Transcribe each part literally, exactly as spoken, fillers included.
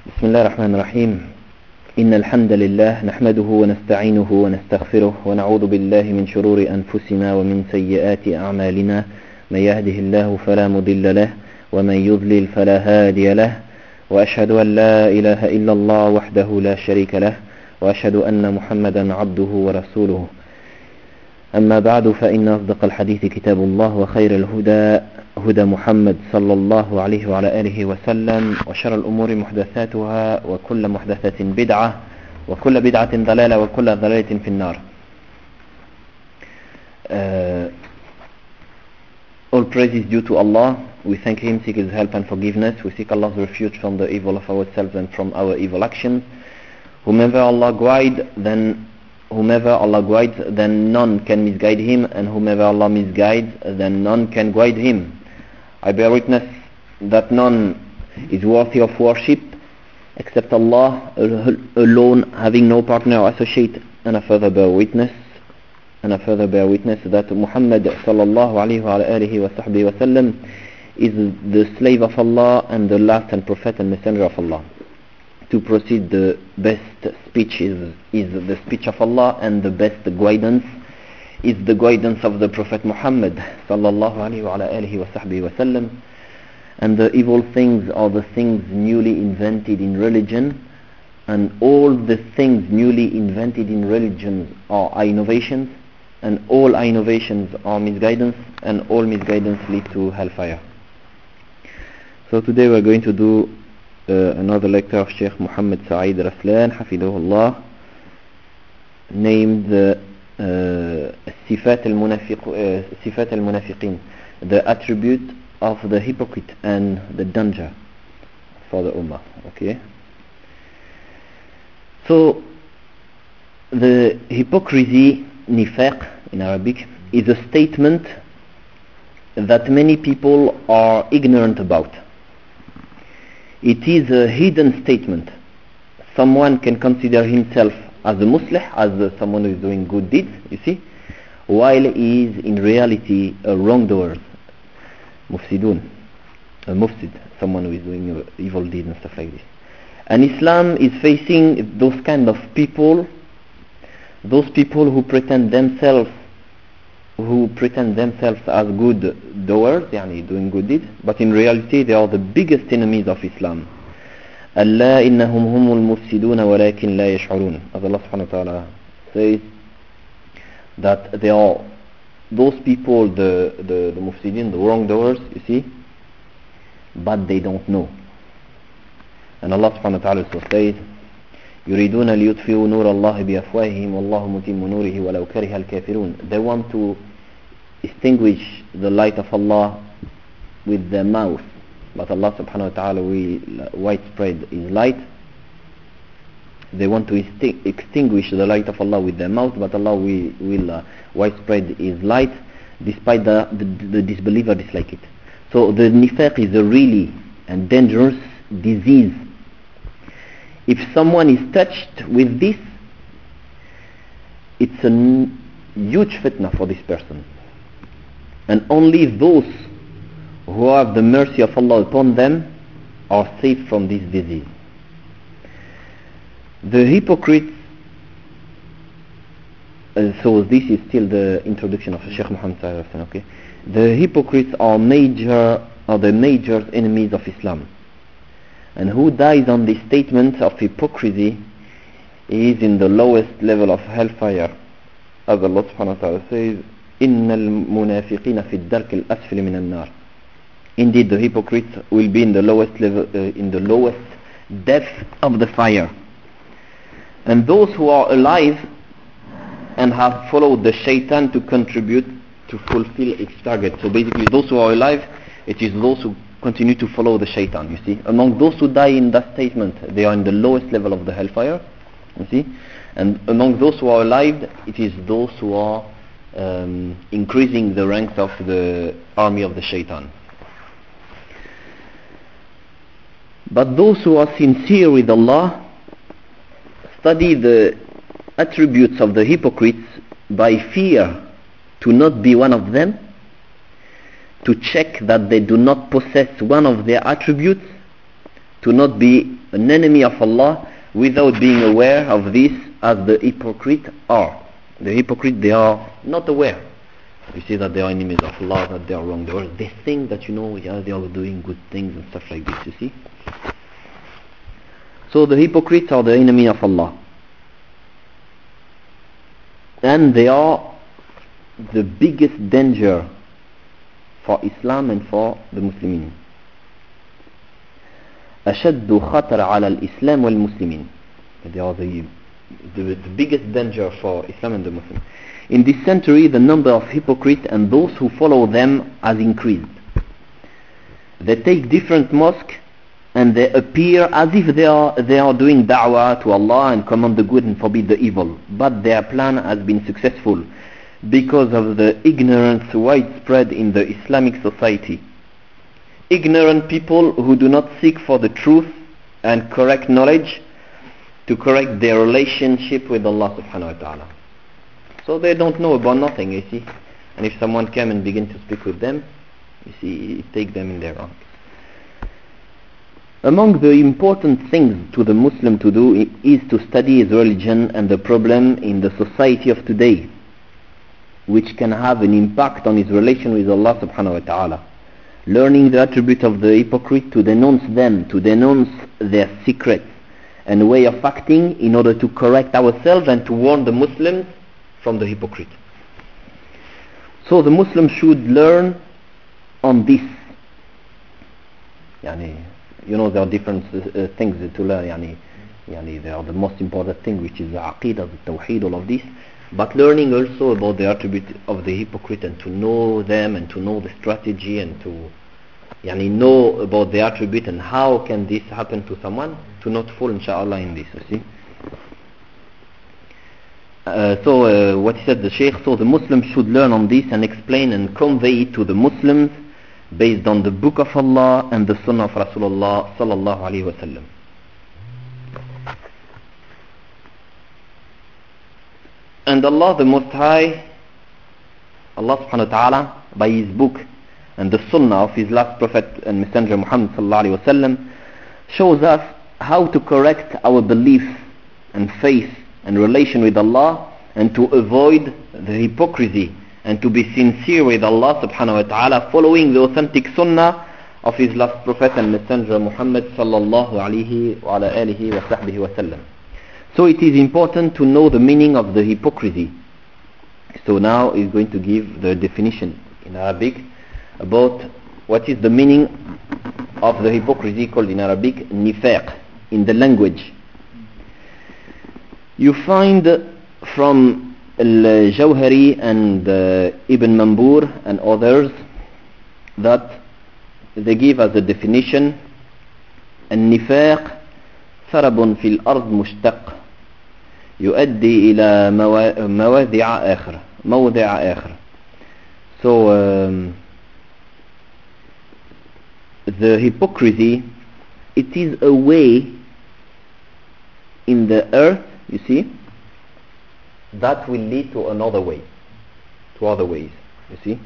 بسم الله الرحمن الرحيم إن الحمد لله نحمده ونستعينه ونستغفره ونعوذ بالله من شرور أنفسنا ومن سيئات أعمالنا من يهده الله فلا مضل له ومن يضلل فلا هادي له وأشهد أن لا إله إلا الله وحده لا شريك له وأشهد أن محمدا عبده ورسوله أما بعد فإن أصدق الحديث كتاب الله وخير الهدى هدى محمد صلى الله عليه وعلى آله وسلم وشر الأمور محدثاتها وكل محدثة بدعة وكل بدعة ضلالة وكل ضلالة في النار. uh, All praise is due to Allah. We thank Him, seek His help and forgiveness. We seek Allah's refuge from the evil of ourselves and from our evil actions. Whomever Allah guide, then Whomever Allah guides, then none can misguide him, and whomever Allah misguides, then none can guide him. I bear witness that none is worthy of worship except Allah alone, having no partner or associate, and I further bear witness, and I further bear witness that Muhammad sallallahu alaihi wa alihi wa sahbihi wa sallam is the slave of Allah and the last and prophet and messenger of Allah. To proceed, the best speech is, is the speech of Allah, and the best guidance is the guidance of the Prophet Muhammad sallallahu alaihi wa alihi wa sahbihi wa sallam. And the evil things are the things newly invented in religion, and all the things newly invented in religion are innovations, and all innovations are misguidance, and all misguidance lead to hellfire. So today we are going to do Uh, another lecture of Sheikh Muhammad Sa'id Raslan Hafidahullah, named Sifat al-Munafiqin, the attribute of the hypocrite and the danger for the Ummah. Okay, so the hypocrisy, nifaq in Arabic, is a statement that many people are ignorant about. It is a hidden statement. Someone can consider himself as a muslih, as uh, someone who is doing good deeds, you see, while he is in reality a wrongdoer, mufsidun, a mufsid, someone who is doing uh, evil deeds and stuff like this. And Islam is facing those kind of people, those people who pretend themselves who pretend themselves as good doers, yani doing good deeds, but in reality they are the biggest enemies of Islam. Allah innahum humul mufsiduna walakin la yash'urun. As Allah subhanahu wa ta'ala says that they are those people, the, the, the mufsidin, the wrongdoers, you see, but they don't know. And Allah subhanahu wa ta'ala also says يريدون ليطفئوا نور الله بأفواههم والله متم نوره ولو كره الكافرون. They want to extinguish the light of Allah with their mouth, but Allah subhanahu wa ta'ala will widespread His light. They want to extinguish the light of Allah with their mouth, but Allah will, will uh, widespread His light, despite the, the, the disbeliever dislike it. So the nifaq is a really and dangerous disease. If someone is touched with this, it's a n- huge fitna for this person. And only those who have the mercy of Allah upon them are safe from this disease. The hypocrites, uh, so this is still the introduction of Sheikh Muhammad sallallahu alaihi wasallam, okay? The hypocrites are major, are the major enemies of Islam. And who dies on the statement of hypocrisy is in the lowest level of hellfire. As Allah subhanahu wa ta'ala says, إِنَّ الْمُنَافِقِينَ فِي الدَّرْكِ الْأَسْفِلِ مِنَ النَّارِ. Indeed, the hypocrites will be in the lowest level, uh, in the lowest depth of the fire. And those who are alive and have followed the shaitan to contribute to fulfill its target. So basically, those who are alive, it is those who continue to follow the shaitan, you see. Among those who die in that statement, they are in the lowest level of the hellfire, you see. And among those who are alive, it is those who are um, increasing the ranks of the army of the shaitan. But those who are sincere with Allah study the attributes of the hypocrites by fear to not be one of them, to check that they do not possess one of their attributes, to not be an enemy of Allah without being aware of this, as the hypocrites are. The hypocrites, they are not aware. You see that they are enemies of Allah, that they are wrong. They think that, you know, yeah, they are doing good things and stuff like this, you see. So the hypocrites are the enemy of Allah. And they are the biggest danger for Islam and for the Muslimin. أشد خطر على الإسلام والمسلمين. They are the, the, the biggest danger for Islam and the Muslims. In this century, the number of hypocrites and those who follow them has increased. They take different mosques and they appear as if they are, they are doing da'wah to Allah and command the good and forbid the evil. But their plan has been successful because of the ignorance widespread in the Islamic society. Ignorant people who do not seek for the truth and correct knowledge to correct their relationship with Allah subhanahu wa ta'ala. So they don't know about nothing, you see. And if someone came and begin to speak with them, you see, it take them in their wrong. Among the important things to the Muslim to do is to study his religion and the problem in the society of today, which can have an impact on his relation with Allah subhanahu wa ta'ala. Learning the attribute of the hypocrite, to denounce them, to denounce their secrets and way of acting in order to correct ourselves and to warn the Muslims from the hypocrite. So the Muslim should learn on this. Yani, you know, there are different uh, things to learn. Yani, yani, they are the most important thing, which is the aqidah, the tawheed, all of this. But learning also about the attribute of the hypocrite and to know them and to know the strategy and to yani, know about the attribute and how can this happen to someone, to not fall inshallah in this, you see. Uh, so uh, what he said, the Shaykh, so the Muslims should learn on this and explain and convey it to the Muslims based on the book of Allah and the Sunnah of Rasulullah sallallahu alaihi wasallam. And Allah the Most High, Allah subhanahu wa ta'ala, by His book and the Sunnah of His last Prophet and Messenger Muhammad sallallahu alaihi wasallam, shows us how to correct our belief and faith and relation with Allah, and to avoid the hypocrisy and to be sincere with Allah subhanahu wa ta'ala, following the authentic Sunnah of His last Prophet and Messenger Muhammad sallallahu alaihi wa ala alihi wa sahbihi wa sallam. So it is important to know the meaning of the hypocrisy. So now he's going to give the definition in Arabic about what is the meaning of the hypocrisy called in Arabic nifaq in the language. You find from Al-Jawhari and uh, Ibn Manbur and others that they give as a definition النفاق ثرب في الأرض مشتق يؤدي إلى مواضع آخر موضع آخر. So um, the hypocrisy, it is a way in the earth, you see, that will lead to another way, to other ways, you see.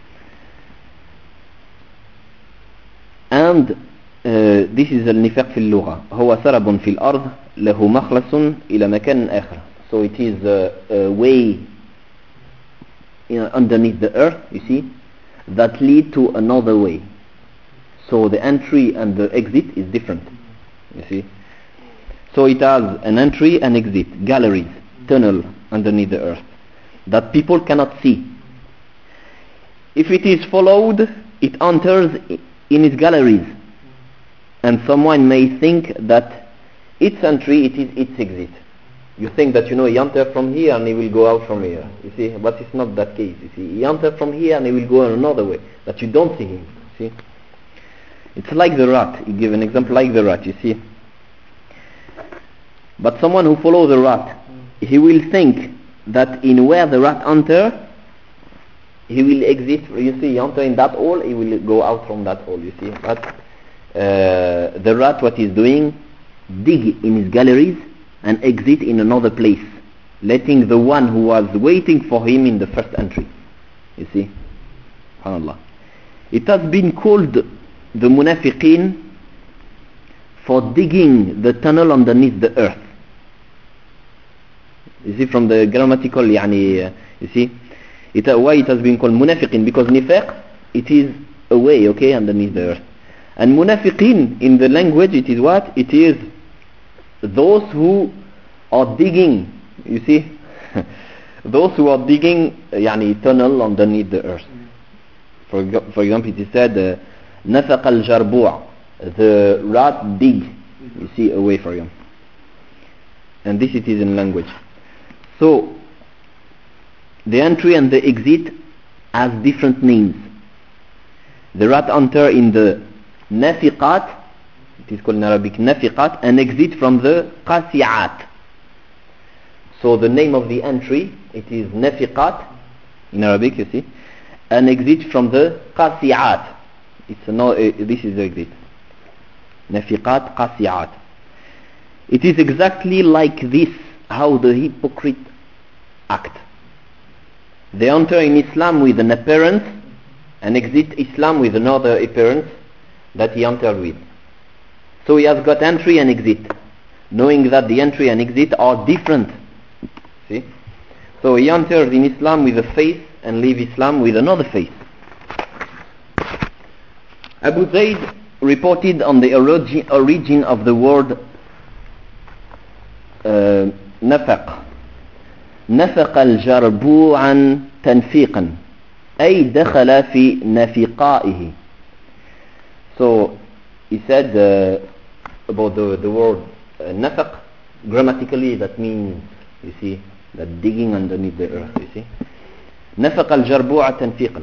And uh, this is النفاق في اللغة هو سرب في الأرض له مخلص إلى مكان آخر. So it is a, a way, you know, underneath the earth, you see, that lead to another way. So the entry and the exit is different, you see. So it has an entry and exit, galleries, tunnel underneath the earth that people cannot see. If it is followed, it enters in its galleries, and someone may think that its entry, it is its exit. You think that, you know, he enters from here and he will go out from here, you see, but it's not that case, you see. He enters from here and he will go another way, that you don't see him, see. It's like the rat. You give an example like the rat, you see. But someone who follows the rat, he will think that in where the rat enters, he will exit, you see, he enter in that hole, he will go out from that hole, you see. But uh, the rat, what he's doing, dig in his galleries and exit in another place, letting the one who was waiting for him in the first entry, you see. SubhanAllah. It has been called the munafiqeen for digging the tunnel underneath the earth. You see, from the grammatical, يعني, uh, you see, it, uh, why it has been called munafiqin? Because nifaq, it is a way, okay, underneath the earth. And munafiqin, in the language, it is what? It is those who are digging, you see, those who are digging, يعني, tunnel underneath the earth. For, for example, it is said, uh, نفق الجربوع, the rat dig, you see, away from him. And this it is in language. So, the entry and the exit has different names. The rat enter in the nafiqat, it is called in Arabic nafiqat, and exit from the qasi'at. So the name of the entry, it is nafiqat, in Arabic, you see, and exit from the qasi'at. It's a no, uh, this is the exit. Nafiqat, qasi'at. It is exactly like this how the hypocrite act. They enter in Islam with an appearance and exit Islam with another appearance that he entered with. So he has got entry and exit, knowing that the entry and exit are different. See? So he enters in Islam with a face and leaves Islam with another face. Abu Zayd reported on the origi- origin of the word uh, nafaq. نفق الجربوعا تنفيقا أي دخل في نفقائه. So he said uh, about the, the word uh, nafaq, grammatically that means, you see, that digging underneath the earth, you see. نفق الجربوع تنفيقا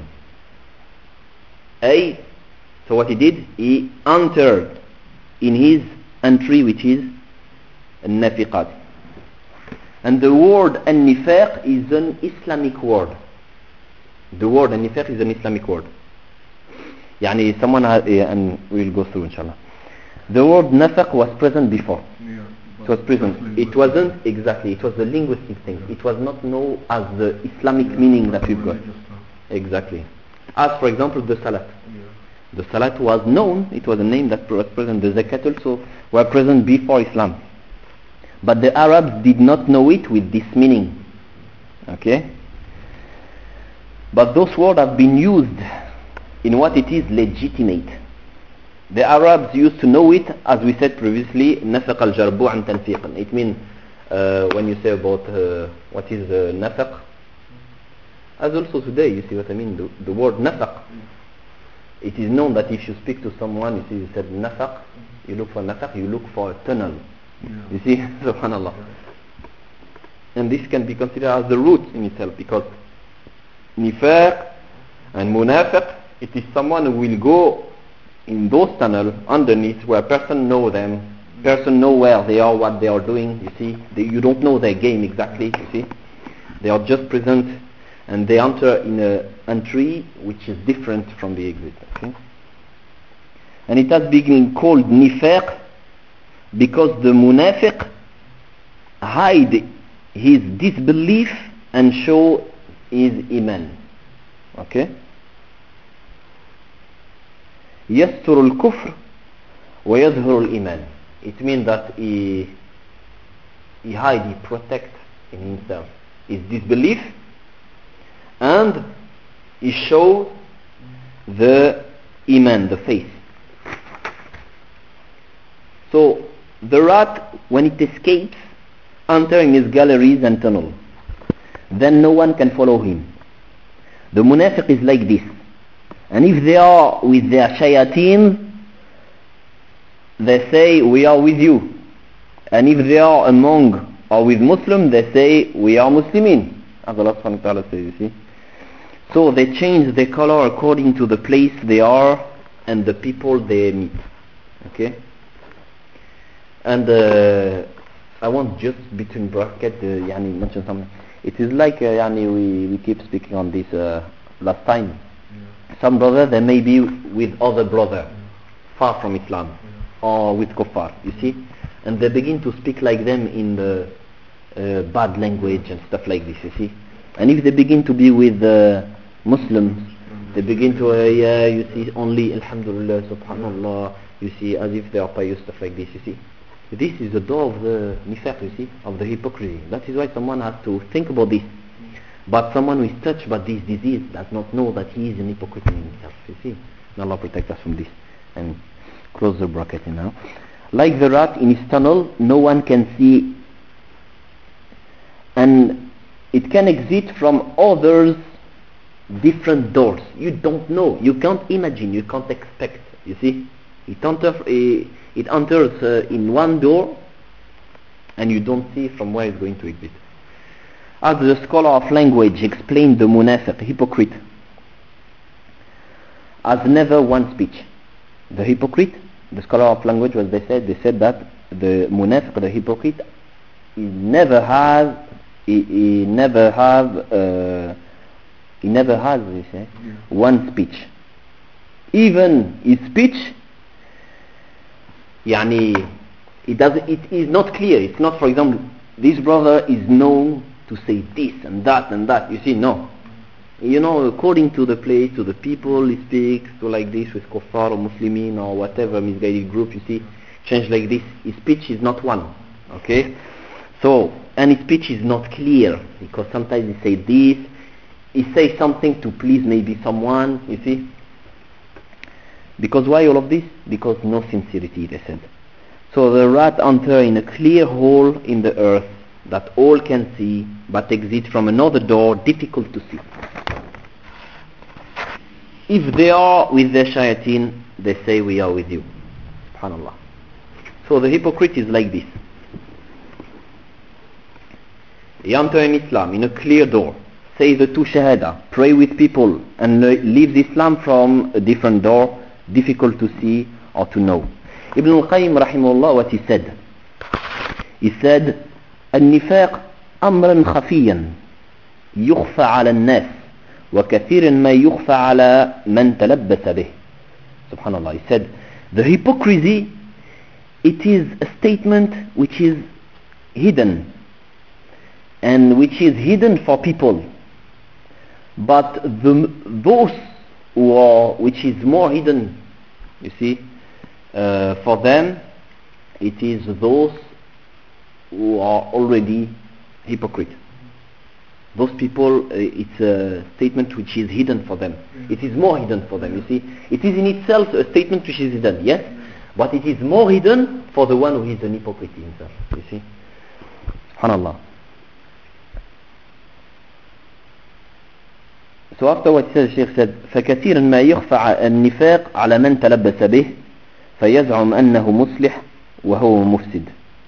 أي, so what he did, he entered in his entry, which is النفقات. And the word an-nifaq is an Islamic word. The word an-nifaq is an Islamic word. يعني someone has, uh, and we'll go through inshallah. The word nafaq was present before. Yeah, it was present. It wasn't exactly. It was the linguistic thing. It was not known as the Islamic yeah, meaning that we've got. Exactly. As for example the salat. Yeah. The salat was known. It was a name that was present. The zakat also were present before Islam. But the Arabs did not know it with this meaning. Okay? But those words have been used in what it is legitimate. The Arabs used to know it, as we said previously, نفق الجربوع تنفيقا. It means, uh, when you say about uh, what is uh, nafaq, as also today, you see what I mean, the, the word nafaq. It is known that if you speak to someone, you see, you said nafaq, you look for nafaq, you look for a tunnel. Yeah. You see, subhanallah. And this can be considered as the root in itself, because nifaq and munafiq, it is someone who will go in those tunnels underneath where person know them, person know where they are, what they are doing, you see. They, you don't know their game exactly, you see. They are just present and they enter in a entry which is different from the exit. Okay? And it has been called nifaq because the munafiq hide his disbelief and show his iman. Okay? يستر الكفر ويظهر الإيمان. It means that he he hide, he protect in himself his disbelief and he show the iman, the faith. So the rat, when it escapes, entering his galleries and tunnel, then no one can follow him. The munafiq is like this. And if they are with their shayateen, they say, we are with you. And if they are among or with Muslims, they say, we are Muslimin. As Allah subhanahu wa ta'ala says, you see. So they change their color according to the place they are and the people they meet. Okay? And uh, I want just between bracket, uh, yani mention something. It is like, uh, yani we, we keep speaking on this uh, last time. Some brother, they may be with other brother, far from Islam, or with kuffar, you see, and they begin to speak like them in the uh, bad language and stuff like this, you see. And if they begin to be with uh, Muslims, they begin to, uh, yeah, you see, only Alhamdulillah, Subhanallah, you see, as if they are pious, stuff like this, you see. This is the door of the nifaq, you see, of the hypocrisy. That is why someone has to think about this. But someone who is touched by this disease does not know that he is an hypocrite in himself, you see. May Allah protect us from this. And close the bracket now. Like the rat in his tunnel, no one can see, and it can exit from others different doors. You don't know, you can't imagine, you can't expect, you see. It, enter, it enters uh, in one door and you don't see from where it's going to exit. As the scholar of language explained, the munafiq, hypocrite, has never one speech. The hypocrite, the scholar of language, what they said, they said that the munafiq, the hypocrite, he never has, he, he never have, uh, he never has, they say, one speech. Even his speech, yani, it does, it is not clear. It's not, for example, this brother is known to say this and that and that. You see, no. You know, according to the place, to the people he speaks, to like this with kuffar or Muslimin or whatever misguided group, you see, change like this. His speech is not one. Okay? So, and his speech is not clear, because sometimes he say this, he say something to please maybe someone, you see. Because why all of this? Because no sincerity, they said. So the rat enter in a clear hole in the earth that all can see, but exit from another door difficult to see. If they are with their shayateen, they say we are with you. SubhanAllah. So the hypocrite is like this. He enter in Islam in a clear door, say the two shahada, pray with people, and leaves Islam from a different door, difficult to see or to know. Ibn al-Qayyim rahimahullah, what he said? He said, النفاق أمرا خفيا يخفى على الناس وكثير ما يخفى على من تلبس به. Subhanallah. He said, the hypocrisy, it is a statement which is hidden, and which is hidden for people, but the, those who are, which is more hidden, you see, uh, for them, it is those who are already hypocrite. Those people, uh, it's a statement which is hidden for them. It is more hidden for them, you see. It is in itself a statement which is hidden, yes, but it is more hidden for the one who is an hypocrite himself, you see. SubhanAllah. So afterwards the Shaykh said, فكثيرا ما يخفى النفاق على من تلبس به فيزعم أنه مصلح وهو مفسد.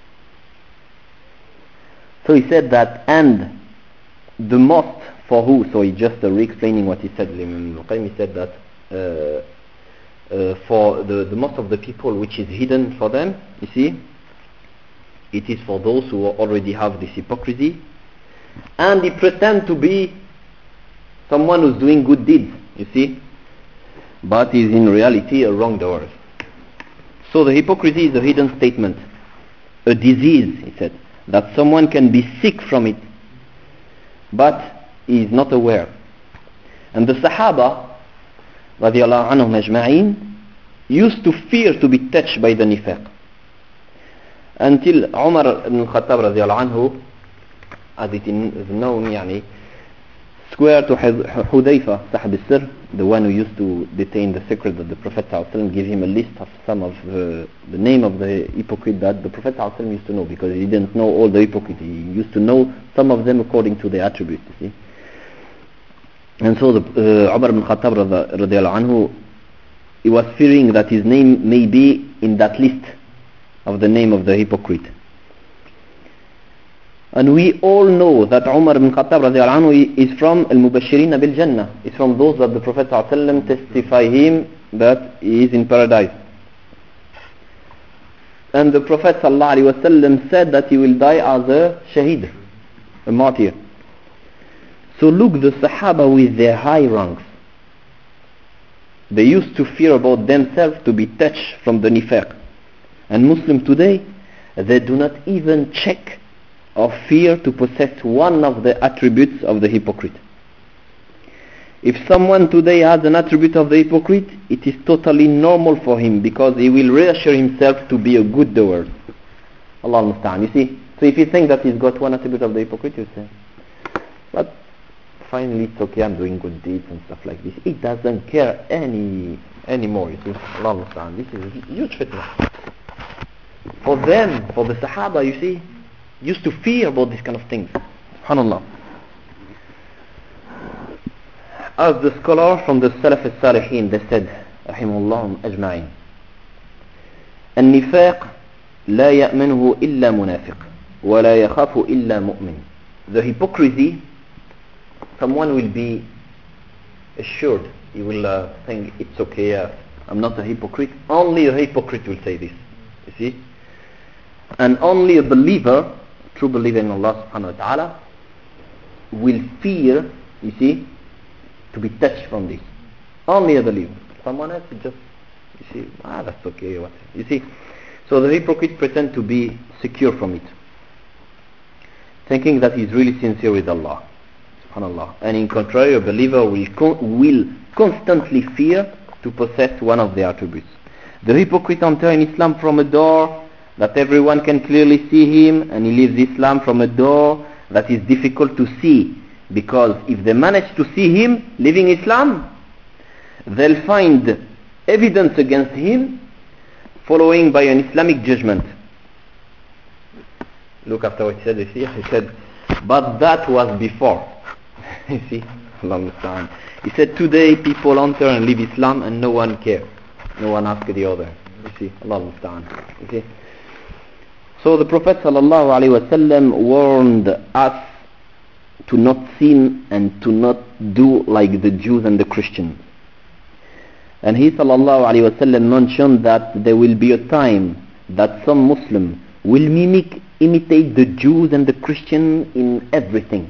So he said that, and the most for who, so he just uh, re-explaining what he said, he said that uh, uh, for the, the most of the people which is hidden for them, you see, it is for those who already have this hypocrisy, and they pretend to be someone who's doing good deeds, you see, but is in reality a wrongdoer. So the hypocrisy is a hidden statement, a disease, he said, that someone can be sick from it, but he is not aware. And the Sahaba, radiallahu anhum ajma'in, used to fear to be touched by the nifaq, until Umar ibn Khattab radiallahu anhu, as it is known, yani, swear to Hudayfa, Sahab al-Sir, the one who used to detain the secret that the Prophet ﷺ gave him a list of some of the, the name of the hypocrite that the Prophet ﷺ used to know, because he didn't know all the hypocrites. He used to know some of them according to their attributes, you see. And so the, uh, Umar ibn Khattab radiallahu anhu, he was fearing that his name may be in that list of the name of the hypocrite. And we all know that Umar ibn Khattab radiallahu anhu is from Al-Mubashirin bil Jannah. Is from those that the Prophet ﷺ testify him that he is in paradise. And the Prophet ﷺ said that he will die as a shaheed, a martyr. So look, the Sahaba with their high ranks, they used to fear about themselves to be touched from the nifaq. And Muslims today, they do not even check or fear to possess one of the attributes of the hypocrite. If someone today has an attribute of the hypocrite, it is totally normal for him because he will reassure himself to be a good doer. Allah understand. You see? So if you think that he's got one attribute of the hypocrite, you say, but finally it's okay, I'm doing good deeds and stuff like this. He doesn't care any anymore, you see. Allah understand. This is a huge fitna. For them, for the Sahaba, you see, used to fear about these kind of things. SubhanAllah. As the scholar from the Salaf al-Salihin, they said, rahimahullah ajma'in, النفاق لا يأمنه إلا منافق ولا يخاف إلا مؤمن. The hypocrisy, someone will be assured, he will uh, think it's okay, uh, I'm not a hypocrite. Only a hypocrite will say this, you see. And only a believer, true believer in Allah subhanahu wa ta'ala, will fear, you see, to be touched from this. Only a believer. Someone else will just, you see, ah, that's okay, what? You see. So the hypocrite pretend to be secure from it, thinking that he's really sincere with Allah, subhanallah. And in contrary, a believer will con- will constantly fear to possess one of the attributes. The hypocrite enters in Islam from a door that everyone can clearly see him, and he leaves Islam from a door that is difficult to see, because if they manage to see him leaving Islam, they'll find evidence against him following by an Islamic judgment. Look after what he said, you see, he said, but that was before. You see, Allah understand. He said, today people enter and leave Islam and no one cares. No one asks the other. You see, Allah understand. You see. So the Prophet sallallahu alaihi wasallam warned us to not sin and to not do like the Jews and the Christians. And he sallallahu alaihi wasallam mentioned that there will be a time that some Muslim will mimic, imitate the Jews and the Christians in everything.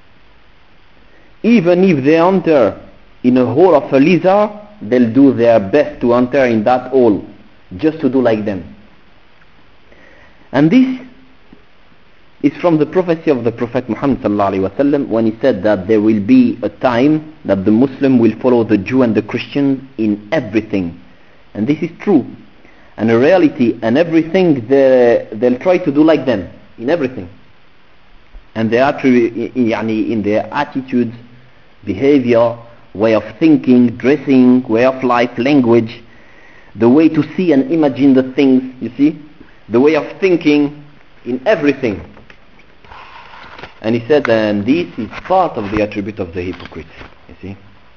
Even if they enter in a hole of a lizard, they'll do their best to enter in that hole, just to do like them. And this is from the prophecy of the Prophet Muhammad sallallahu alaihi wasallam, when he said that there will be a time that the Muslim will follow the Jew and the Christian in everything. And this is true. And in reality, and everything, they, they'll try to do like them, in everything. And they are in their attitudes, behavior, way of thinking, dressing, way of life, language, the way to see and imagine the things, you see, the way of thinking, in everything. And he said, and this is part of the attribute of the hypocrite, you see.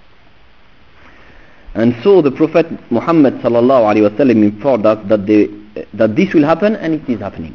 And so the Prophet Muhammad sallallahu alaihi wasallam informed us that, they, that this will happen, and it is happening.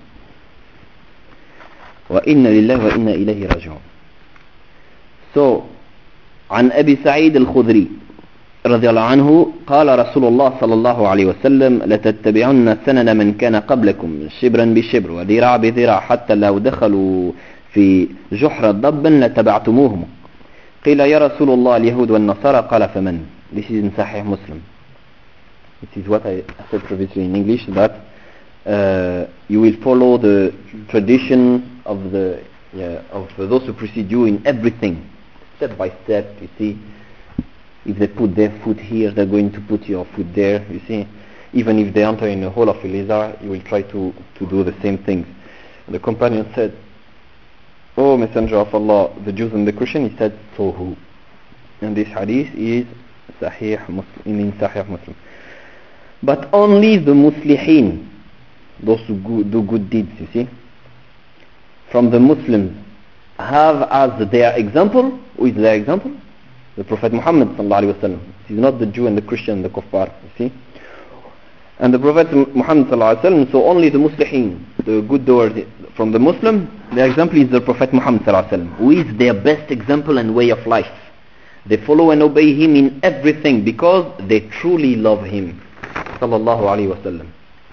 وَإِنَّ لِلَّهِ وَإِنَّ إِلَيْهِ رَاجِعُونَ. So, عن أبي سعيد الخدري رضي الله عنه قال رسول الله صلى الله عليه وسلم لتتبعن سنن من كان قبلكم شبرا بشبر وذراع بذراع حتى لو دخلوا في جحر ضب لتبعتموهم قيل يا رسول الله اليهود والنصارى قال فمن. This is in Sahih Muslim. It is what I said previously in English, that uh, you will follow the tradition of the yeah, of those who precede you in everything, step by step. You see, if they put their foot here, they're going to put your foot there. You see, even if they enter in a hole of a lizard, you will try to, to do the same things. The companion said, "O Messenger of Allah, the Jews and the Christians," he said, "So who?" And this hadith is Sahih Muslim, in Sahih Muslim. But only the Muslihin, those who do good deeds, you see, from the Muslims, have as their example, who is their example? The Prophet Muhammad sallallahu alaihi wasallam. It is not the Jew and the Christian, the kuffar, you see. And the Prophet Muhammad sallallahu alaihi wasallam, so only the Muslihin, the good doers from the Muslim, their example is the Prophet Muhammad sallallahu alaihi wasallam, who is their best example and way of life. They follow and obey him in everything because they truly love him sallallahu alaihi wasallam.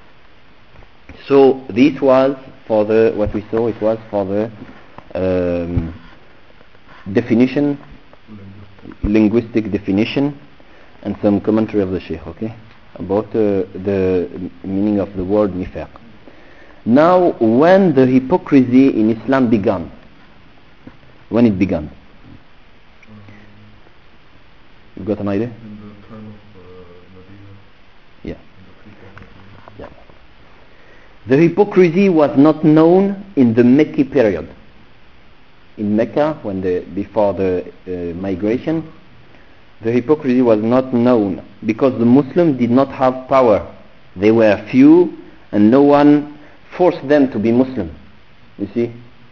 So this was for the, what we saw, it was for the um, definition, linguistic definition, and some commentary of the Shaykh, okay, about uh, the meaning of the word nifaq. Now, when the hypocrisy in Islam began, when it began, You've got an idea? In the time of uh, Medina. Yeah. In the people of Medina. Yeah. The hypocrisy was not known in the Mecca period. In Mecca, when the before the uh, migration, the hypocrisy was not known because the Muslims did not have power. They were few and no one forced them to be Muslim. You see?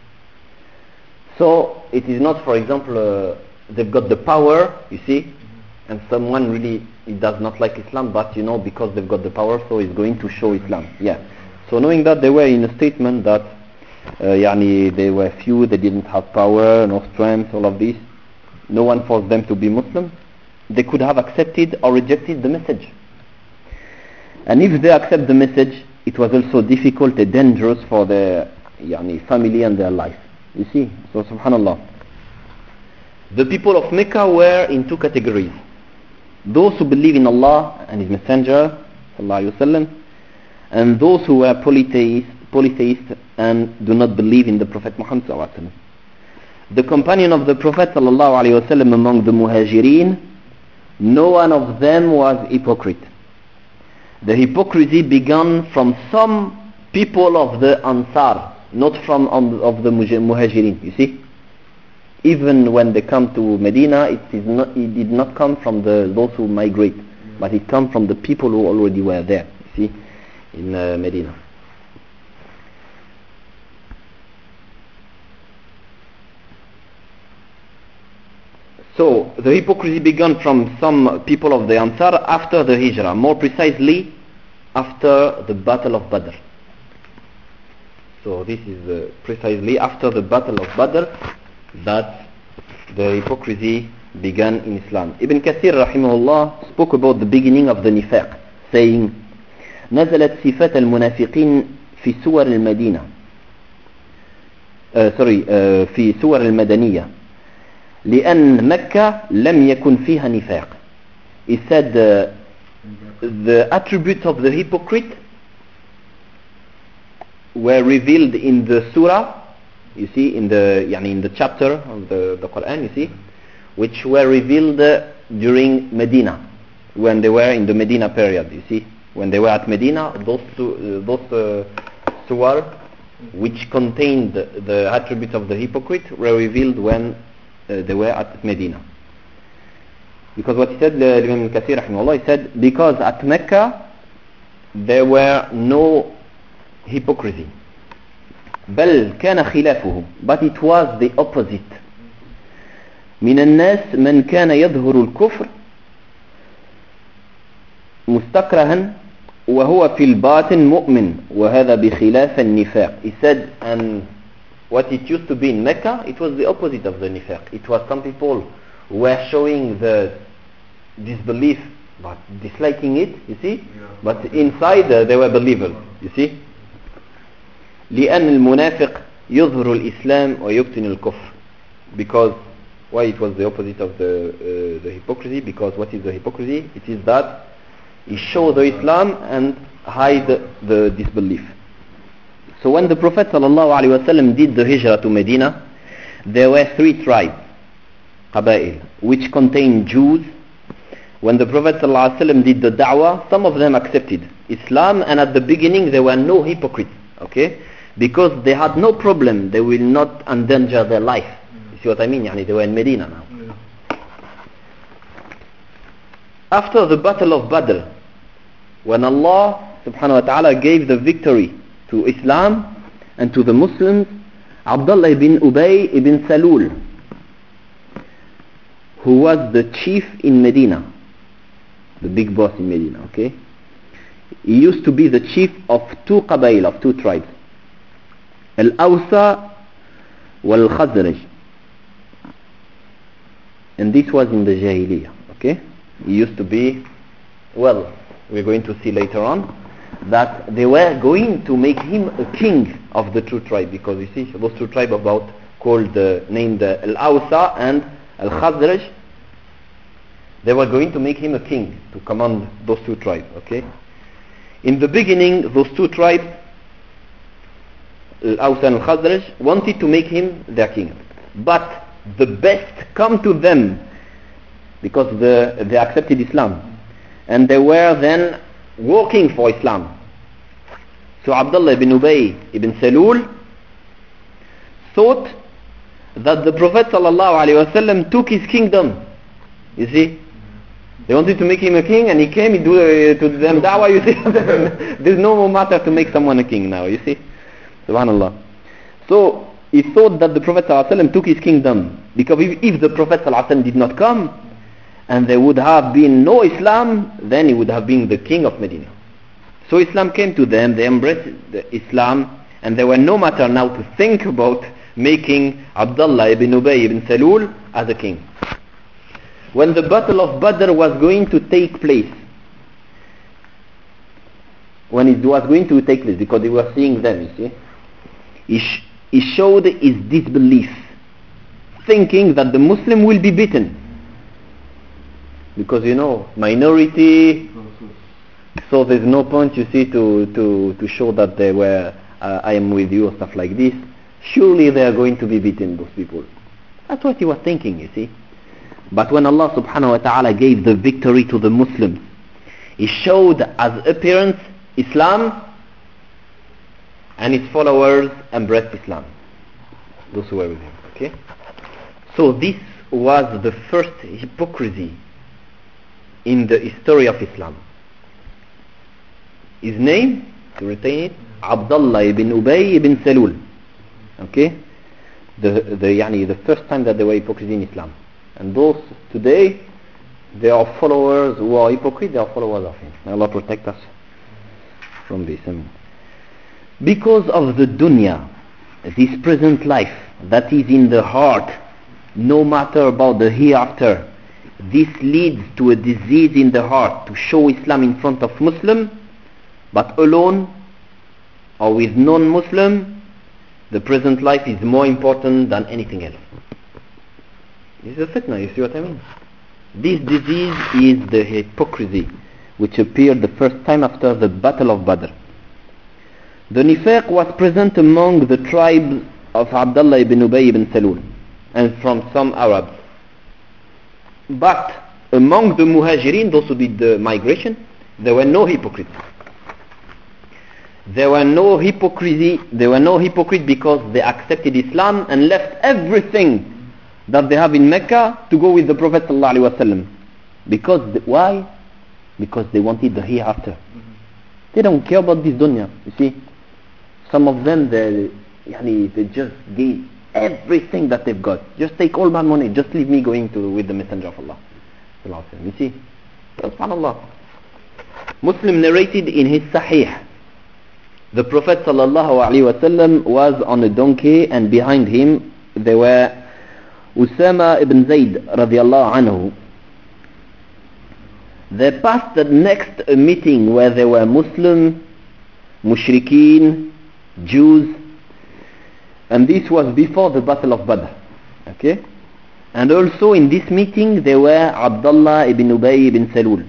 So it is not, for example, uh, they've got the power, you see, and someone really he does not like Islam, but you know, because they've got the power, so he's going to show Islam. Yeah. So knowing that they were in a statement that uh, yani they were few, they didn't have power, no strength, all of this, no one forced them to be Muslim, they could have accepted or rejected the message. And if they accept the message, it was also difficult and dangerous for their yani, family and their life. You see? So subhanallah. The people of Mecca were in two categories. Those who believe in Allah and His Messenger sallallahu alaihi wasallam, and those who were polytheists, polytheists and do not believe in the Prophet Muhammad sallallahu alaihi wasallam. The companion of the Prophet sallallahu alaihi wasallam among the Muhajirin, no one of them was hypocrite. The hypocrisy began from some people of the Ansar, not from um, of the Muhajirin. You see, even when they come to Medina, it is not. It did not come from the those who migrate, but it comes from the people who already were there. You see, in uh, Medina. So the hypocrisy began from some people of the Ansar after the Hijrah, more precisely after the Battle of Badr. So this is uh, precisely after the Battle of Badr that the hypocrisy began in Islam. Ibn Kathir rahimahullah spoke about the beginning of the nifaq, saying, نزلت صفات المنافقين في سور المدينة uh, sorry uh, في سور المدنية لأن مكة لم يكن فيها نفاق. He said uh, the attributes of the hypocrite were revealed in the surah, you see, in the yani in the chapter of the, the Quran, you see, which were revealed uh, during Medina, when they were in the Medina period, you see, when they were at Medina, those uh, those uh, surah which contained the, the attributes of the hypocrite were revealed when Uh, they were at Medina. Because what he said, uh, Ibn Kathir rahimahullah, he said, because at Mecca there were no hypocrisy. بل كان خلافه, but it was the opposite. من الناس من كان يظهر الكفر مستكرها وهو في الباطن مؤمن وهذا بخلاف النفاق. He said, and what it used to be in Mecca, it was the opposite of the nifaq. It was some people who were showing the disbelief but disliking it, you see, yeah. But inside uh, they were believers, you see. لأن المنافق يظهر الإسلام ويبطن الكفر. Because why it was the opposite of the uh, the hypocrisy? Because what is the hypocrisy? It is that he shows the Islam and hide the disbelief. So when the Prophet ﷺ did the hijrah to Medina, there were three tribes, Qabail, which contained Jews. When the Prophet ﷺ did the da'wah, some of them accepted Islam, and at the beginning there were no hypocrites, okay? Because they had no problem, they will not endanger their life. You see what I mean? Yani they were in Medina now. Yeah. After the battle of Badr, when Allah subhanahu wa ta'ala gave the victory to Islam and to the Muslims, Abdullah ibn Ubay ibn Salul, who was the chief in Medina, the big boss in Medina, okay? He used to be the chief of two qabail, of two tribes, Al-Awsa wal-Khazraj, and this was in the Jahiliyyah, okay? He used to be, well, we're going to see later on that they were going to make him a king of the two tribes, because you see those two tribes about called uh, named uh, Al-Awsa and Al-Khazraj, they were going to make him a king to command those two tribes, okay? In the beginning, those two tribes, Al-Awsa and Al-Khazraj, wanted to make him their king, but the best come to them because the, they accepted Islam. And they were then working for Islam. So Abdullah ibn Ubay ibn Salul thought that the Prophet ﷺ took his kingdom. You see? They wanted to make him a king, and he came, he do uh, to them da'wah, you see. There's no more matter to make someone a king now, you see. Subhanallah. So he thought that the Prophet ﷺ took his kingdom, because if, if the Prophet ﷺ did not come, and there would have been no Islam, then he would have been the king of Medina. So Islam came to them, they embraced the Islam, and there were no matter now to think about making Abdullah ibn Ubay ibn Salul as a king. When the battle of Badr was going to take place, when it was going to take place, because they were seeing them, you see, he, sh- he showed his disbelief, thinking that the Muslim will be beaten. Because, you know, minority, so there's no point, you see, to, to, to show that they were, uh, I am with you or stuff like this. Surely they are going to be beaten, those people. That's what he was thinking, you see. But when Allah subhanahu wa ta'ala gave the victory to the Muslims, He showed as appearance Islam, and His followers embraced Islam. Those who were with Him, okay? So this was the first hypocrisy in the history of Islam. His name, to retain it, Abdullah ibn Ubay ibn Salul. Okay? The, the, yani, the first time that there were hypocrisy in Islam. And those today, they are followers who are hypocrites, they are followers of him. May Allah protect us from this. Amen. Because of the dunya, this present life that is in the heart, no matter about the hereafter, this leads to a disease in the heart to show Islam in front of Muslim, but alone or with non-Muslim, the present life is more important than anything else. This is a fitna, you see what I mean? This disease is the hypocrisy which appeared the first time after the Battle of Badr. The nifaq was present among the tribes of Abdullah ibn Ubay ibn Salul and from some Arabs. But among the Muhajirin, those who did the migration, there were no hypocrites. There were no hypocrisy, there were no hypocrites because they accepted Islam and left everything that they have in Mecca to go with the Prophet ﷺ. Because, the, why? Because they wanted the hereafter. Mm-hmm. They don't care about this dunya, you see. Some of them, they, yani, they just gave everything that they've got. Just take all my money, just leave me going to with the Messenger of Allah. You see, subhanallah. Muslim narrated in his Sahih, the Prophet ﷺ was on a donkey, and behind him there were Usama ibn Zayd radiallahu anhu. They passed the next a meeting where there were Muslim, Mushrikeen, Jews, and this was before the Battle of Badr. Okay? And also in this meeting there were Abdullah ibn Ubay ibn Salul,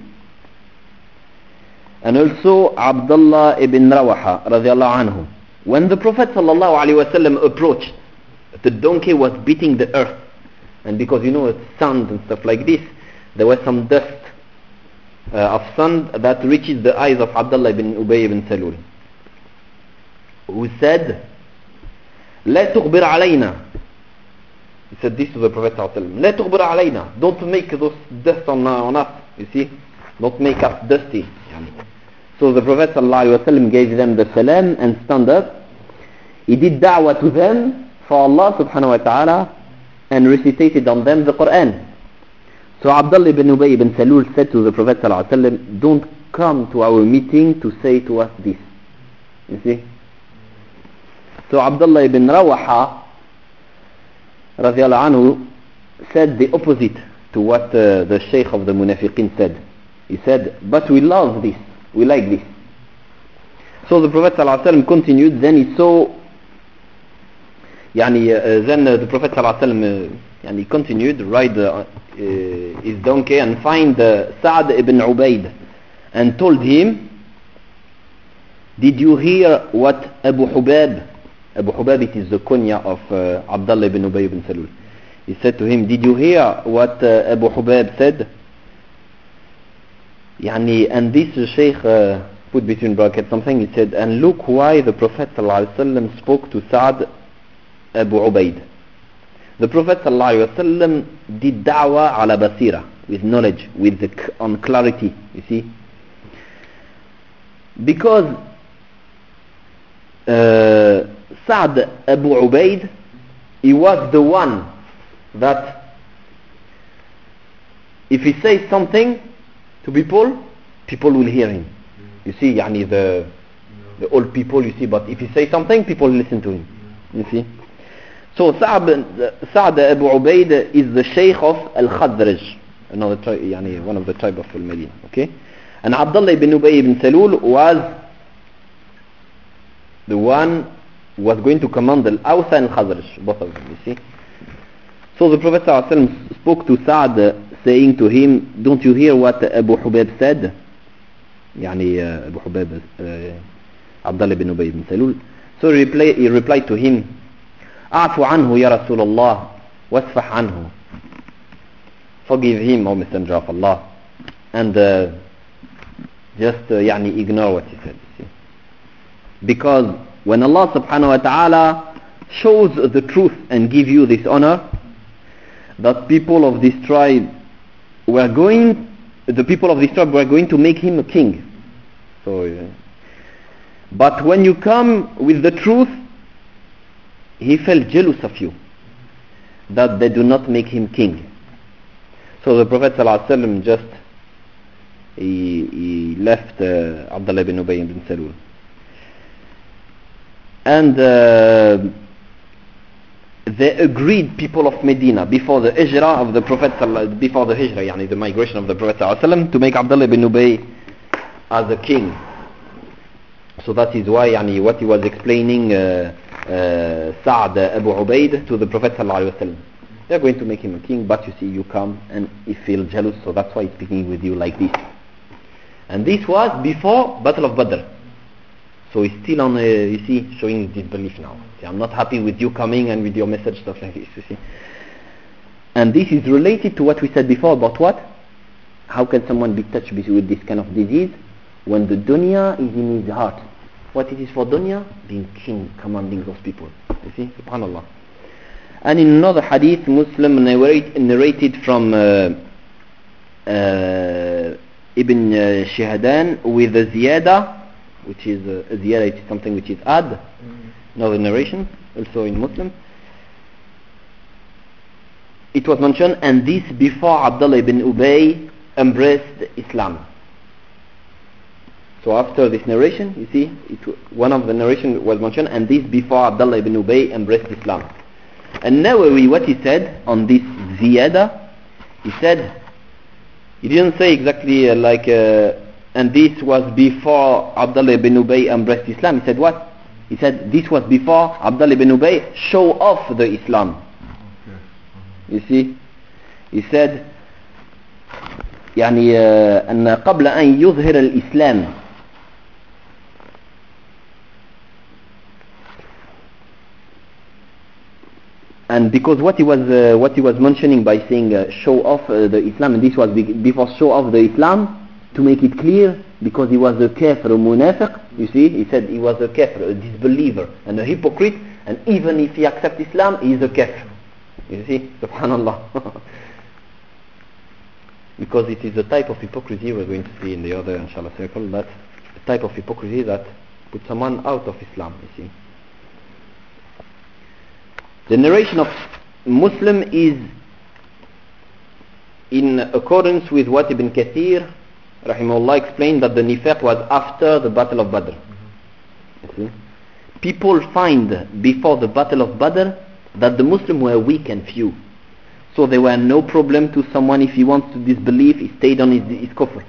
and also Abdullah ibn Rawaha radiallahu anhu. When the Prophet sallallahu alaihi wasallam approached, the donkey was beating the earth, and because you know it's sand and stuff like this, there was some dust uh, of sand that reaches the eyes of Abdullah ibn Ubay ibn Salul, who said, "La tughbir alayna." He said this to the Prophet sallallahu alaihi wasallam, "La tughbir alayna." Don't make those dust on, uh, on us. You see, don't make us dusty. So the Prophet ﷺ gave them the salam and stand up. He did da'wah to them for Allah subhanahu wa ta'ala and recitated on them the Quran. So Abdullah ibn Ubay ibn Salul said to the Prophet ﷺ, "Don't come to our meeting to say to us this." You see? So Abdullah ibn Rawaha radiallahu anhu said the opposite to what uh, the Shaykh of the Munafiqin said. He said, "But we love this. We like this." So the Prophet ﷺ continued. Then he saw, yani, uh, then uh, the Prophet ﷺ uh, yani, continued to ride uh, uh, his donkey and find uh, Sa'd ibn Ubaid and told him, "Did you hear what Abu Hubab," Abu Hubab, it is the kunya of uh, Abdullah ibn Ubay ibn Salul, he said to him, did you hear what uh, Abu Hubab said? Yani, and this uh, Shaykh uh, put between brackets something, he said, and look why the Prophet ﷺ spoke to Sa'd Abu Ubaid. The Prophet ﷺ did da'wah ala basira, with knowledge, with the, on clarity, you see. Because uh, Sa'd Abu Ubaid, he was the one that if he says something to people, people will hear him. You see, yani the the old people, you see, but if he says something, people listen to him. You see. So Sa'd, Sa'd Abu Ubaid is the Shaykh of Al-Khadraj, another tri- yani one of the tribe of Al-Medina. Okay, and Abdullah ibn Ubay ibn Salul was the one who was going to command Al-Aws and Al-Khadraj, both of them. You see. So the Prophet ﷺ spoke to Sa'd, saying to him, don't you hear what Abu Hubab said? Yani uh, Abu Hubab, uh, Abdullah ibn Ubay ibn Salul. So he, reply, he replied to him, أعفو عنه يا رسول الله واسفح عنه. Forgive him, O Messenger of Allah, and uh, just uh, يعني ignore what he said. You see? Because when Allah subhanahu wa ta'ala shows the truth and give you this honor, that people of this tribe were going, the people of this tribe were going to make him a king. So, uh, but when you come with the truth, he felt jealous of you, that they do not make him king. So the Prophet ﷺ just he, he left uh, Abdullah ibn Ubay ibn Salul. And uh, they agreed, people of Medina, before the hijrah of the Prophet, before the hijrah, yani the migration of the Prophet ﷺ, to make Abdullah ibn Ubay as a king. So that is why yani, what he was explaining uh, uh, Sa'd Abu Ubaid to the Prophet ﷺ. They are going to make him a king, but you see, you come and he feels jealous, so that's why he's speaking with you like this. And this was before Battle of Badr. So he's still on, uh, you see, showing disbelief now. See, I'm not happy with you coming and with your message, stuff like this, you see. And this is related to what we said before about what? How can someone be touched with this kind of disease when the dunya is in his heart? What it is for dunya? Being king, commanding those people. You see, subhanallah. And in another hadith, Muslim narrate, narrated from uh, uh, Ibn uh, Shahadan with a ziyada, which is uh, a ziyada, it is something which is add. Mm-hmm. Another narration, also in Muslim. It was mentioned, and this before Abdullah ibn Ubay embraced Islam. So after this narration, you see, it, one of the narration was mentioned, and this before Abdullah ibn Ubay embraced Islam. And Nawawi, what he said on this ziyada, he said, he didn't say exactly uh, like, uh, and this was before Abdullah ibn Ubay embraced Islam. He said what? He said this was before Abdullah ibn Ubay show off the Islam. You see, he said, يعني أن قبل أن يظهر الإسلام. And because what he was uh, what he was mentioning by saying uh, show off uh, the Islam, and this was be- before show off the Islam, to make it clear, because he was a kafir, a munafiq, you see, he said he was a kafir, a disbeliever, and a hypocrite, and even if he accepts Islam, he is a kafir. You see, subhanallah. Because it is a type of hypocrisy we're going to see in the other, inshallah, circle, that a type of hypocrisy that puts someone out of Islam, you see. The narration of Muslim is in accordance with what Ibn Kathir rahimahullah explained, that the nifaq was after the Battle of Badr. Mm-hmm. People find before the Battle of Badr that the Muslims were weak and few. So there were no problem to someone if he wants to disbelieve, he stayed on his, his kufr.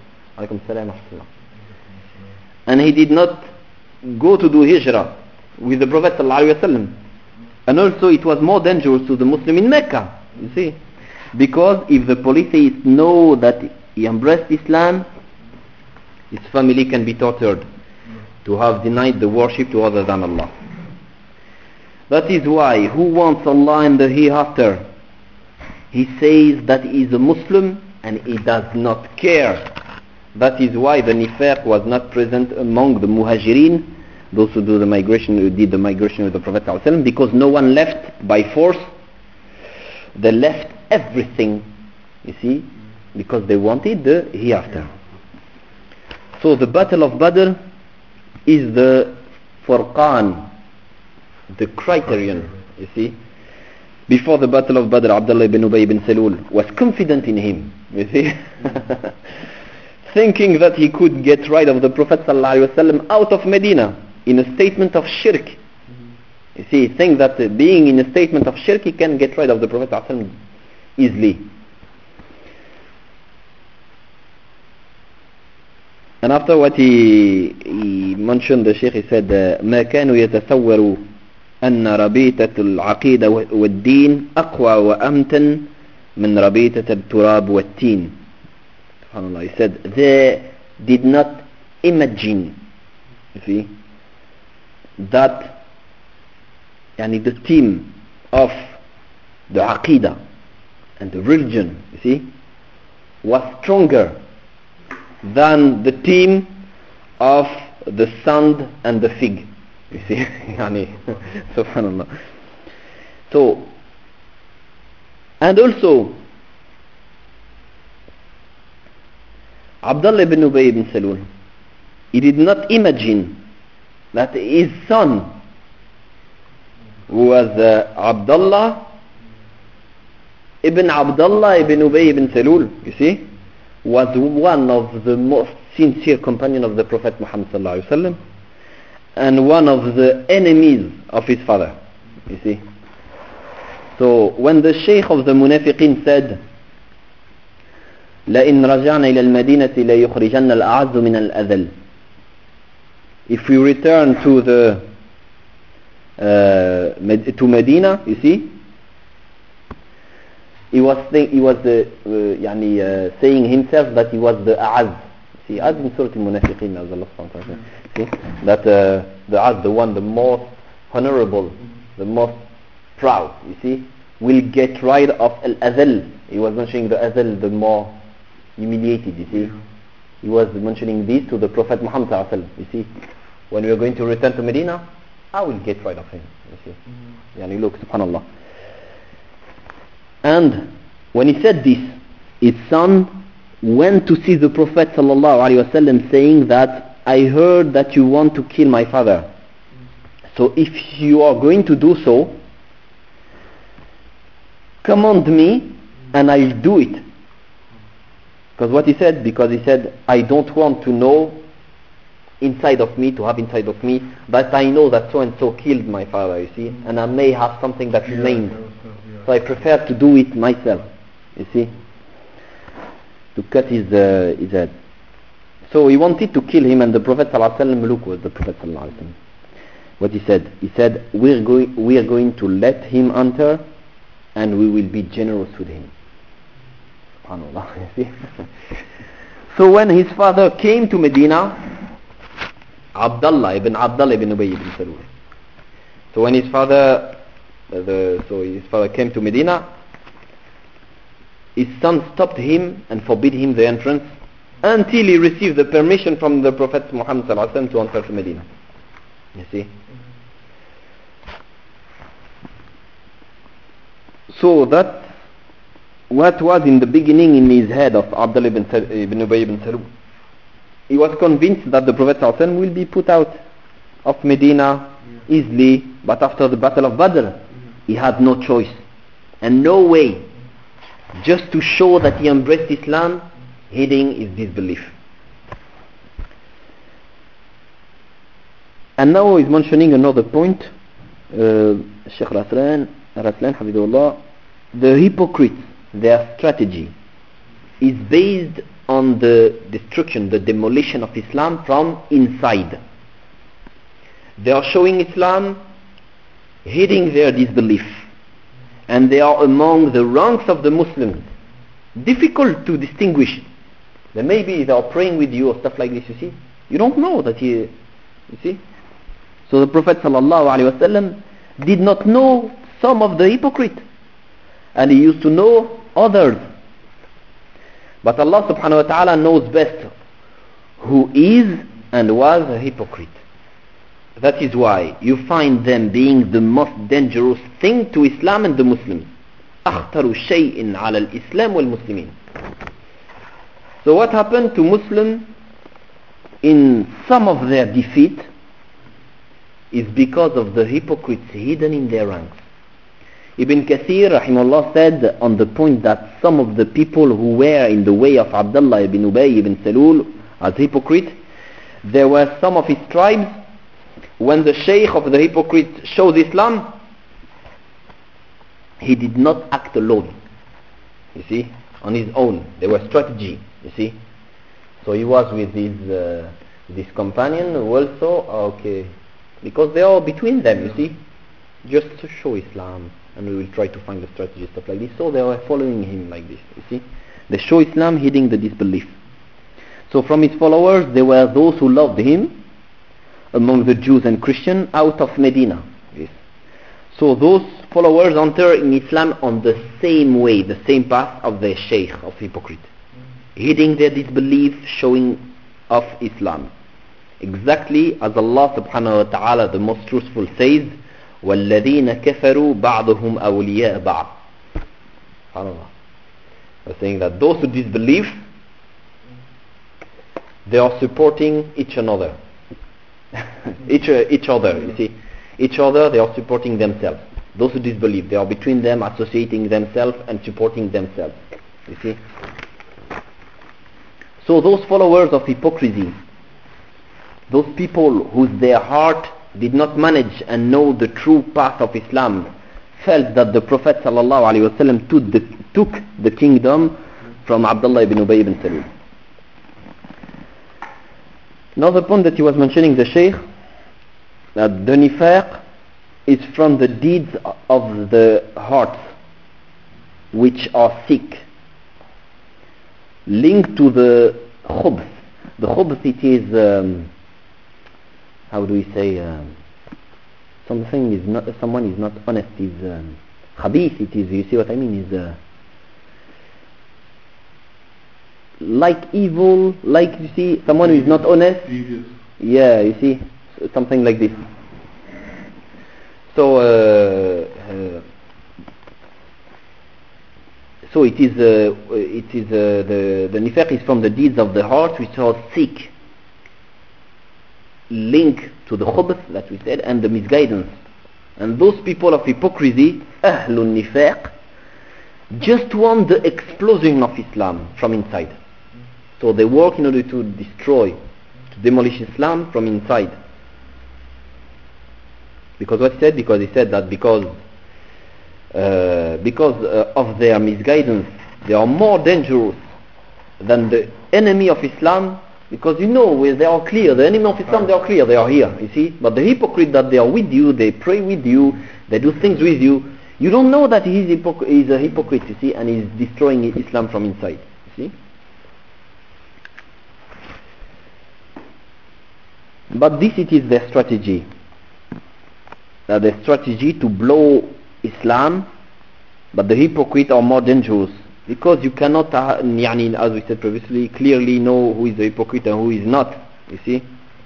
And he did not go to do hijrah with the Prophet ﷺ. And also it was more dangerous to the Muslim in Mecca, you see. Because if the polytheists know that he embraced Islam, his family can be tortured to have denied the worship to other than Allah. That is why who wants Allah in the hereafter he says that he is a Muslim and he does not care. That is why the nifaq was not present among the muhajirin, those who do the migration, who did the migration with the Prophet ﷺ, because no one left by force. They left everything, you see, because they wanted the hereafter. So the Battle of Badr is the Furqan, the criterion, you see. Before the Battle of Badr, Abdullah ibn Ubay ibn Salul was confident in him, you see. Thinking that he could get rid of the Prophet ﷺ out of Medina in a statement of shirk. You see, he thinks that uh, being in a statement of shirk, he can get rid of the Prophet ﷺ easily. And after what he, he mentioned, the Shaykh, he said, ما كانوا يتصوروا أن ربيطة العقيدة والدين أقوى وأمتن من ربيطة التراب والتين. Subhanallah. He said, they did not imagine, you see, that yani the team of the Aqidah and the religion, you see, was stronger than the team of the sand and the fig, you see. Yani, subhanallah. So, and also Abdullah ibn Ubay ibn Salul, he did not imagine that his son, who was uh, Abdullah ibn Abdullah ibn Ubay ibn Salul, you see, was one of the most sincere companions of the Prophet Muhammad sallallahu alaihi wasallam, and one of the enemies of his father, you see. So when the Shaykh of the Munafiqin said, لَإِنْ رَجَعْنَا إِلَى الْمَدِينَةِ لَيُخْرِجَنَّ الْأَعَزُّ مِنَ الْأَذَلِ. If we return to the uh, Med- to Medina, you see, he was think, he was uh, uh, يعني, uh, saying himself that he was the A'az. See, as in Surah Al-Munafiqin, as Allah subhanahu wa ta'ala, see, that uh, the A'az, the one, the most honorable, the most proud, you see, will get rid of Al-Azal. He was mentioning the Azal, the more humiliated, you see. He was mentioning this to the Prophet Muhammad sallallahu alaihi wasallam, you see. When we are going to return to Medina, I will get rid of him, you see. Mm-hmm. Yani look, subhanallah. And when he said this, his son went to see the Prophet sallallahu alaihi wasallam, saying that I heard that you want to kill my father. So if you are going to do so, command me and I'll do it. Because what he said, because he said, I don't want to know inside of me, to have inside of me, that I know that so and so killed my father, you see, and I may have something that Yeah, remained. yeah, yeah. So I prefer to do it myself, you see, to cut his, uh, his head. So he wanted to kill him, and the Prophet ﷺ, look what the Prophet ﷺ, what he said. He said, we're going, we are going to let him enter, and we will be generous with him. SubhanAllah, you see. So when his father came to Medina, Abdullah ibn Abdullah ibn Ubay ibn Salul. So when his father, uh, the, so his father came to Medina, his son stopped him and forbid him the entrance until he received the permission from the Prophet Muhammad sallallahu alaihi wasallam to enter to Medina. You see. So that what was in the beginning in his head of Abdullah ibn, Sal- ibn Ubay ibn Salul. He was convinced that the Prophet ﷺ will be put out of Medina yeah. easily, but after the Battle of Badr, mm-hmm. he had no choice and no way, just to show that he embraced Islam, hiding his disbelief. And now he's mentioning another point, uh, Shaykh Raslan, Raslan Hafidullah, the hypocrites, their strategy is based on the destruction, the demolition of Islam from inside. They are showing Islam, hiding their disbelief, and they are among the ranks of the Muslims. Difficult to distinguish. Then maybe they are praying with you or stuff like this, you see. You don't know that he, you see. So the Prophet ﷺ did not know some of the hypocrites, and he used to know others. But Allah subhanahu wa ta'ala knows best who is and was a hypocrite. That is why you find them being the most dangerous thing to Islam and the Muslims. أخطر شيء على الإسلام والمسلمين. So what happened to Muslims in some of their defeat is because of the hypocrites hidden in their ranks. Ibn Kathir rahimahullah said on the point that some of the people who were in the way of Abdullah ibn Ubay ibn Salul as hypocrite, there were some of his tribes, when the sheikh of the hypocrite showed Islam, he did not act alone, you see, on his own. There was strategy, you see. So he was with his uh, this companion who also, okay, because they are between them, you see, just to show Islam, and we will try to find a strategy, stuff like this. So they were following him like this, you see. They show Islam, hiding the disbelief. So from his followers, there were those who loved him, among the Jews and Christians, out of Medina. Yes. So those followers enter in Islam on the same way, the same path of the sheikh of hypocrite, hiding their disbelief, showing off Islam. Exactly as Allah subhanahu wa ta'ala, the most truthful, says, وَالَّذِينَ كَفَرُوا بَعْضُهُمْ أَوْلِيَاءَ بَعْضٍ. SubhanAllah. They're saying that those who disbelieve, they are supporting each another. each, uh, each other, you see. Each other, they are supporting themselves. Those who disbelieve, they are between them, associating themselves and supporting themselves. You see. So those followers of hypocrisy, those people whose their heart did not manage and know the true path of Islam, felt that the Prophet ﷺ took the, took the kingdom from Abdullah ibn Ubay ibn Salul. Another point that he was mentioning, the Shaykh, that the nifaq is from the deeds of the hearts which are sick, linked to the khubth. The khubth, it is, um, how do we say, um, something is not, someone is not honest, is um, khabith, it is, you see what I mean, is uh, like evil, like, you see, someone who is not honest. Devious. Yeah, you see, something like this. So, uh, uh, so it is, uh, it is uh, the the nifaq is from the deeds of the heart which are sick, link to the khubth that we said, and the misguidance. And those people of hypocrisy, ahlun nifaq, just want the explosion of Islam from inside. So they work in order to destroy, to demolish Islam from inside. Because what he said? Because he said that because uh, because uh, of their misguidance, they are more dangerous than the enemy of Islam. Because you know, where they are clear, the enemy of Islam, they are clear, they are here, you see. But the hypocrite, that they are with you, they pray with you, they do things with you, you don't know that he is, hypocr- he is a hypocrite, you see, and he is destroying Islam from inside, you see. But this, it is their strategy. Uh, their strategy to blow Islam, but the hypocrite are more dangerous. Because you cannot, uh, يعني, as we said previously, clearly know who is the hypocrite and who is not, you see.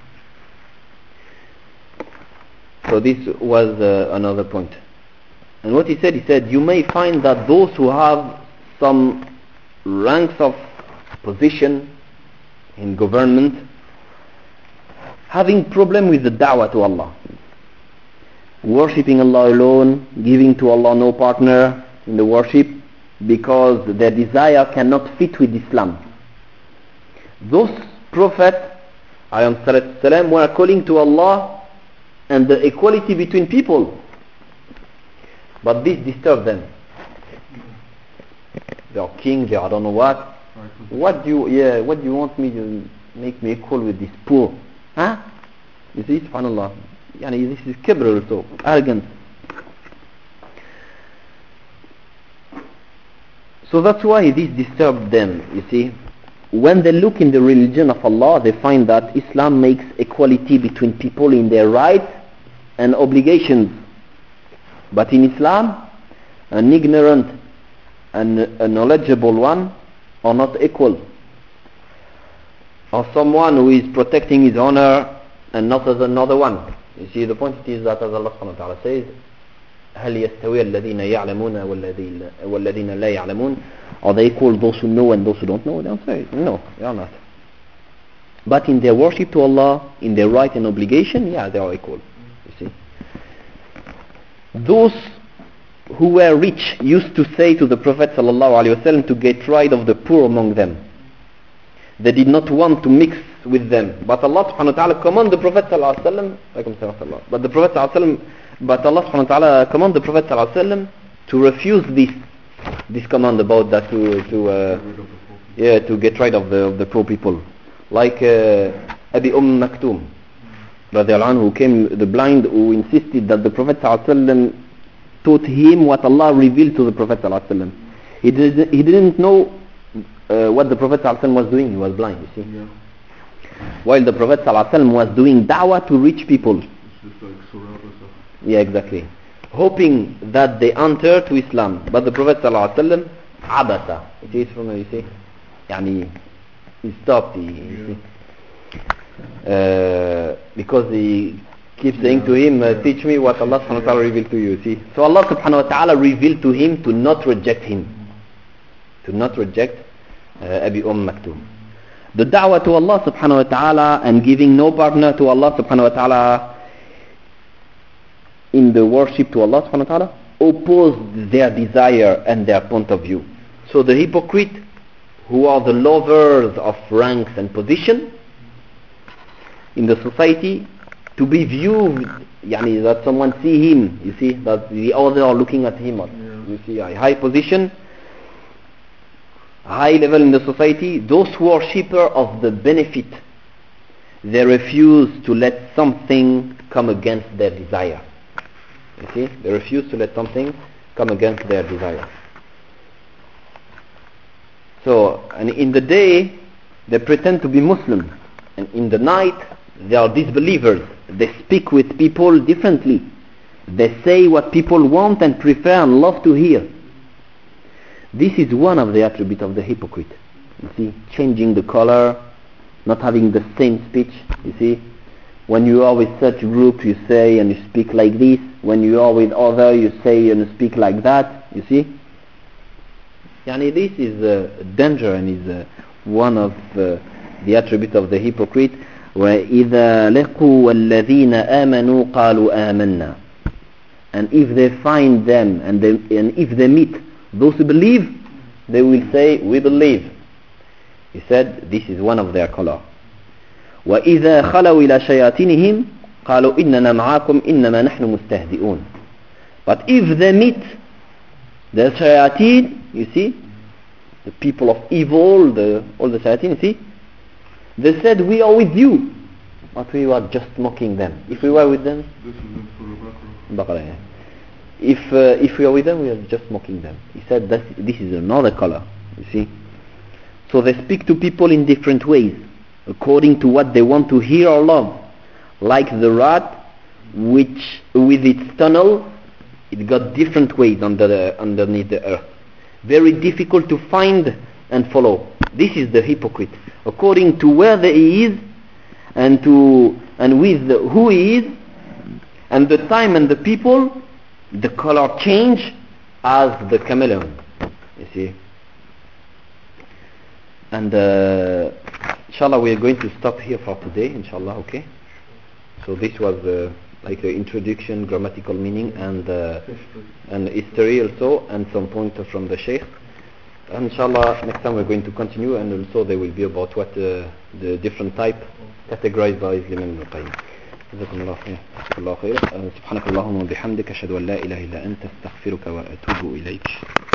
So this was uh, another point. And what he said, he said, you may find that those who have some ranks of position in government, having problem with the da'wah to Allah, worshipping Allah alone, giving to Allah no partner in the worship, because their desire cannot fit with Islam. Those prophets, alayhi salatu salam, were calling to Allah and the equality between people, but this disturbed them. They are king, they are I don't know what. What do you, yeah, what do you want me to make me equal with this poor? Huh? You see, subhanallah. Yani, this is kibr also, arrogance. So that's why this disturbed them, you see. When they look in the religion of Allah, they find that Islam makes equality between people in their rights and obligations. But in Islam, an ignorant and a knowledgeable one are not equal, or someone who is protecting his honor and not as another one. You see, the point is that as Allah subhanahu wa ta'ala says, هل يستوي الذين يعلمون والذين لا يعلمون, are they equal, those who know and those who don't know? The answer is no, they are not. But in their worship to Allah, in their right and obligation, yeah, they are equal. You see, those who were rich used to say to the Prophet sallallahu alaihi wasallam to get rid of the poor among them. They did not want to mix with them, but Allah subhanahu wa ta'ala commanded the Prophet sallallahu alaihi wasallam, but the Prophet sallallahu alaihi wasallam, but Allah subhanahu wa ta'ala commanded the Prophet sallallahu alaihi wasallam to refuse this this command about that, to to uh, yeah to get rid of the of the poor people, like uh, Abi Umm Maktoum radiallahu anhu, who came, the blind, who insisted that the Prophet sallallahu alaihi wasallam taught him what Allah revealed to the Prophet sallallahu alaihi wasallam. He didn't he didn't know uh, what the Prophet sallallahu alaihi wasallam was doing. He was blind, you see. Yeah. While the Prophet sallallahu alaihi wasallam was doing da'wah to rich people. It's just like surah. Yeah, exactly. Hoping that they enter to Islam. But the Prophet sallallahu alaihi wasallam, abasa. It is from, you see, yani, he stopped, he, you see. Uh, because he keeps saying to him, uh, teach me what Allah subhanahu wa ta'ala revealed to you, see. So Allah subhanahu wa ta'ala revealed to him to not reject him. To not reject uh, Abi Umm Maktoum. The da'wah to Allah subhanahu wa ta'ala and giving no partner to Allah subhanahu wa ta'ala in the worship to Allah subhanahu wa ta'ala opposed their desire and their point of view. So the hypocrite, who are the lovers of ranks and position in the society, to be viewed, yani, that someone see him, you see, that the other are looking at him, yeah. You see, a high position, high level in the society, those who are worshipper of the benefit, they refuse to let something come against their desire. You see, they refuse to let something come against their desire. So, and in the day, they pretend to be Muslim, and in the night, they are disbelievers. They speak with people differently. They say what people want and prefer and love to hear. This is one of the attributes of the hypocrite. You see, changing the color, not having the same speech. You see, when you are with such group, you say and you speak like this. When you are with other, you say and speak like that. You see, yani, this is a danger and is uh, one of uh, the attributes of the hypocrite. وَإِذَا لَقُوا الَّذِينَ آمَنُوا قَالُوا آمَنَّا. And if they find them and, they, and if they meet those who believe, they will say, we believe. He said, this is one of their color. وَإِذَا خَلَوْا إِلَى شَيَاطِينِهِمْ قَالُوا إِنَّنَا مَعَاكُمْ إِنَّمَا نَحْنُ مُسْتَهْزِئُونَ. But if they meet the shayateen, you see, the people of evil, the, all the shayateen, you see, they said, we are with you, but we were just mocking them. If we were with them, This is in Surah Baqarah. Baqarah, yeah. If uh, if we are with them, we are just mocking them. He said that this is another color. You see, so they speak to people in different ways, according to what they want to hear or love. Like the rat, which with its tunnel, it got different ways under the, underneath the earth. Very difficult to find and follow. This is the hypocrite. According to where he is, and to and with the, who he is, and the time and the people, the color change as the chameleon. You see. And uh, inshallah, we are going to stop here for today. Inshallah, okay. So this was uh, like the introduction, grammatical meaning, and uh, and history also, and some points from the Sheikh. And inshallah, next time we're going to continue, and also there will be about what uh, the different type categorized by Imam Ibn Qayyim. جزاكم الله خير. جزاك الله خير. سبحانك اللهم وبحمدك أشهد أن لا إله إلا أنت أستغفرك وأتوب إليك.